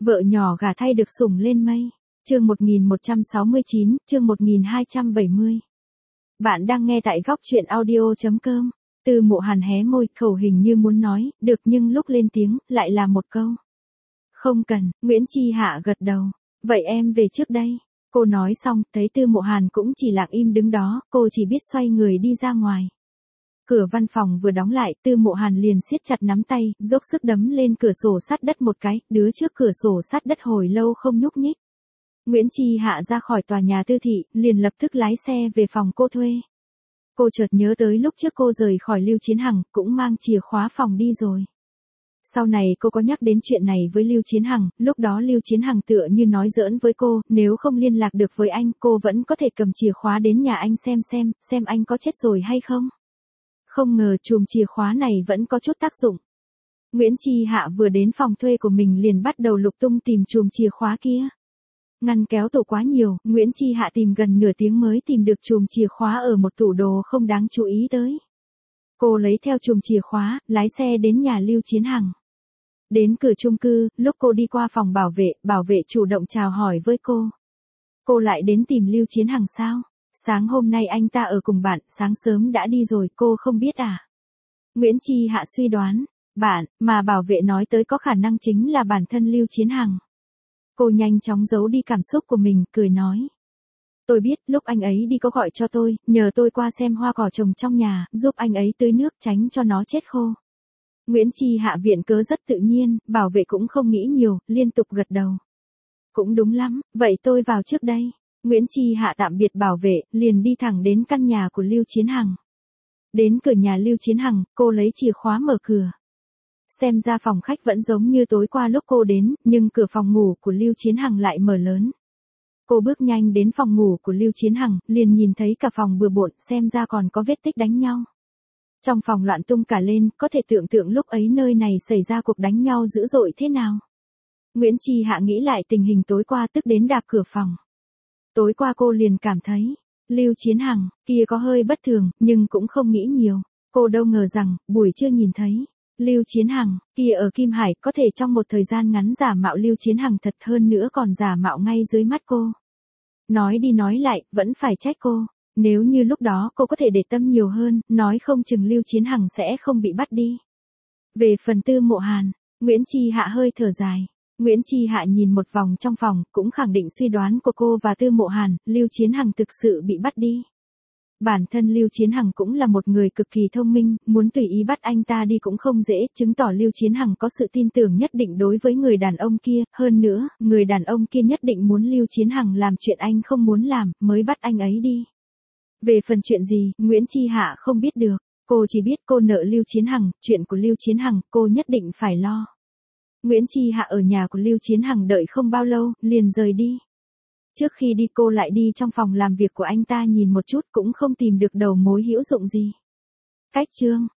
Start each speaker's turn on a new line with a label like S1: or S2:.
S1: Vợ nhỏ gả thay được sủng lên mây. Chương 1169, chương 1270. Bạn đang nghe tại góc truyện audio.com. Tư Mộ Hàn hé môi, khẩu hình như muốn nói, được, nhưng lúc lên tiếng, lại là một câu. Không cần. Nguyễn Chi Hạ gật đầu. Vậy em về trước đây. Cô nói xong, thấy Tư Mộ Hàn cũng chỉ lặng im đứng đó, cô chỉ biết xoay người đi ra ngoài. Cửa văn phòng vừa đóng lại, Tư Mộ Hàn liền siết chặt nắm tay, dốc sức đấm lên cửa sổ sắt đất một cái, đứa trước cửa sổ sắt đất hồi lâu không nhúc nhích. Nguyễn Chi Hạ ra khỏi tòa nhà Tư thị, liền lập tức lái xe về phòng cô thuê. Cô chợt nhớ tới lúc trước cô rời khỏi Lưu Chiến Hằng, cũng mang chìa khóa phòng đi rồi. Sau này cô có nhắc đến chuyện này với Lưu Chiến Hằng, lúc đó Lưu Chiến Hằng tựa như nói giỡn với cô, nếu không liên lạc được với anh, cô vẫn có thể cầm chìa khóa đến nhà anh xem anh có chết rồi hay không. Không ngờ chùm chìa khóa này vẫn có chút tác dụng. Nguyễn Chi Hạ vừa đến phòng thuê của mình liền bắt đầu lục tung tìm chùm chìa khóa kia. Ngăn kéo tủ quá nhiều, Nguyễn Chi Hạ tìm gần nửa tiếng mới tìm được chùm chìa khóa ở một tủ đồ không đáng chú ý tới. Cô lấy theo chùm chìa khóa, lái xe đến nhà Lưu Chiến Hằng. Đến cửa chung cư, lúc cô đi qua phòng bảo vệ chủ động chào hỏi với cô. Cô lại đến tìm Lưu Chiến Hằng sao? Sáng hôm nay anh ta ở cùng bạn, sáng sớm đã đi rồi, cô không biết à? Nguyễn Chi Hạ suy đoán, bạn, mà bảo vệ nói tới có khả năng chính là bản thân Lưu Chiến Hằng. Cô nhanh chóng giấu đi cảm xúc của mình, cười nói. Tôi biết, lúc anh ấy đi có gọi cho tôi, nhờ tôi qua xem hoa cỏ trồng trong nhà, giúp anh ấy tưới nước tránh cho nó chết khô. Nguyễn Chi Hạ viện cớ rất tự nhiên, bảo vệ cũng không nghĩ nhiều, liên tục gật đầu. Cũng đúng lắm, vậy tôi vào trước đây. Nguyễn Chi Hạ tạm biệt bảo vệ, liền đi thẳng đến căn nhà của Lưu Chiến Hằng. Đến cửa nhà Lưu Chiến Hằng, cô lấy chìa khóa mở cửa. Xem ra phòng khách vẫn giống như tối qua lúc cô đến, nhưng cửa phòng ngủ của Lưu Chiến Hằng lại mở lớn. Cô bước nhanh đến phòng ngủ của Lưu Chiến Hằng, liền nhìn thấy cả phòng bừa bộn, xem ra còn có vết tích đánh nhau. Trong phòng loạn tung cả lên, có thể tưởng tượng lúc ấy nơi này xảy ra cuộc đánh nhau dữ dội thế nào. Nguyễn Chi Hạ nghĩ lại tình hình tối qua tức đến đạp cửa phòng. Tối qua cô liền cảm thấy, Lưu Chiến Hằng, kia có hơi bất thường, nhưng cũng không nghĩ nhiều. Cô đâu ngờ rằng, buổi trưa nhìn thấy, Lưu Chiến Hằng, kia ở Kim Hải, có thể trong một thời gian ngắn giả mạo Lưu Chiến Hằng thật hơn nữa còn giả mạo ngay dưới mắt cô. Nói đi nói lại, vẫn phải trách cô. Nếu như lúc đó cô có thể để tâm nhiều hơn, nói không chừng Lưu Chiến Hằng sẽ không bị bắt đi. Về phần Tư Mộ Hàn, Nguyễn Chi Hạ hơi thở dài. Nguyễn Chi Hạ nhìn một vòng trong phòng, cũng khẳng định suy đoán của cô và Tư Mộ Hàn, Lưu Chiến Hằng thực sự bị bắt đi. Bản thân Lưu Chiến Hằng cũng là một người cực kỳ thông minh, muốn tùy ý bắt anh ta đi cũng không dễ, chứng tỏ Lưu Chiến Hằng có sự tin tưởng nhất định đối với người đàn ông kia, hơn nữa, người đàn ông kia nhất định muốn Lưu Chiến Hằng làm chuyện anh không muốn làm, mới bắt anh ấy đi. Về phần chuyện gì, Nguyễn Chi Hạ không biết được, cô chỉ biết cô nợ Lưu Chiến Hằng, chuyện của Lưu Chiến Hằng, cô nhất định phải lo. Nguyễn Chi Hạ ở nhà của Lưu Chiến Hằng đợi không bao lâu, liền rời đi. Trước khi đi cô lại đi trong phòng làm việc của anh ta nhìn một chút cũng không tìm được đầu mối hữu dụng gì. Cách chương